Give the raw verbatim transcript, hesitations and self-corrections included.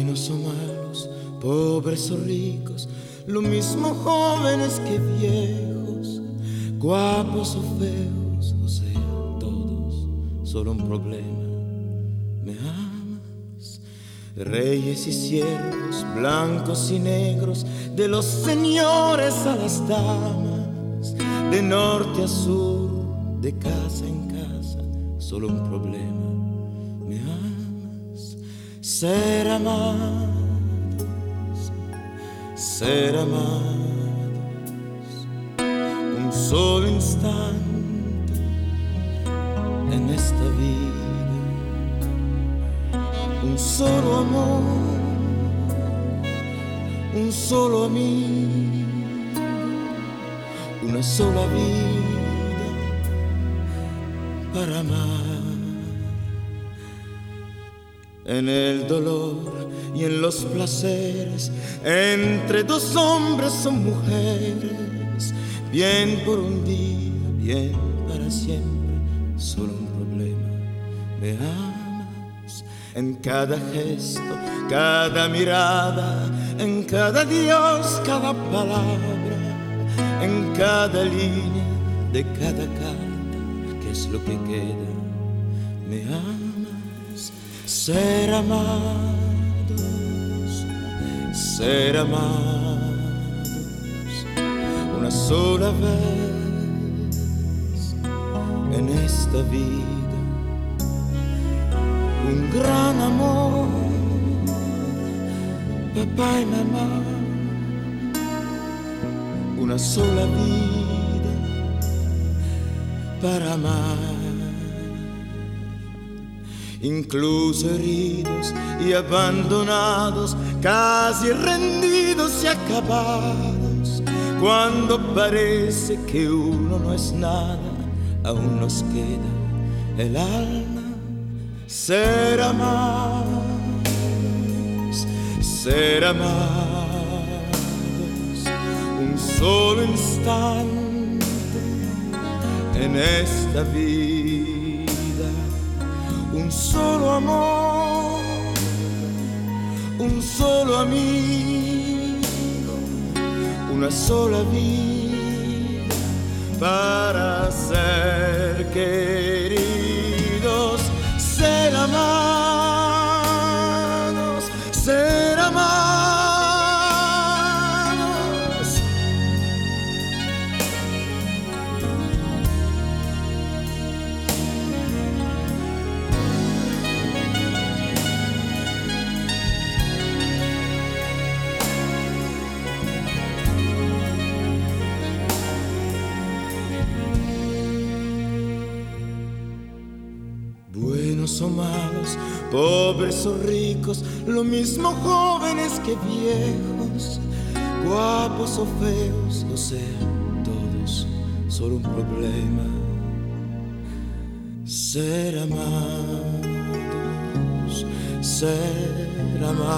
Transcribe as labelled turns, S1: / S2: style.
S1: Buenos o malos, pobres o ricos, lo mismo jóvenes que viejos, guapos o feos, o sea, todos, solo un problema. ¿Me amas? Reyes y siervos, blancos y negros, de los señores a las damas, de norte a sur, de casa en casa, solo un problema. ¿Me amas? Ser amados, ser amados, un solo instante en esta vida, un solo amor, un solo amigo, una sola vida para amar. En el dolor y en los placeres, entre dos hombres o mujeres, bien por un día, bien para siempre, solo un problema. ¿Me amas? En cada gesto, cada mirada, en cada Dios, cada palabra, en cada línea de cada carta, ¿qué es lo que queda? ¿Me amas? Ser amados, ser amados, una sola vez en esta vida, un gran amor, papá y mamá, una sola vida para amar. Incluso heridos y abandonados, casi rendidos y acabados, cuando parece que uno no es nada, aún nos queda el alma. Ser amados, ser amados, un solo instante en esta vida, un solo amor, un solo amigo, una sola vida para ser queridos, ser amados, ser amados. Buenos o malos, pobres o ricos, lo mismo jóvenes que viejos, guapos o feos, o sea, todos, solo un problema. Ser amados, ser amados.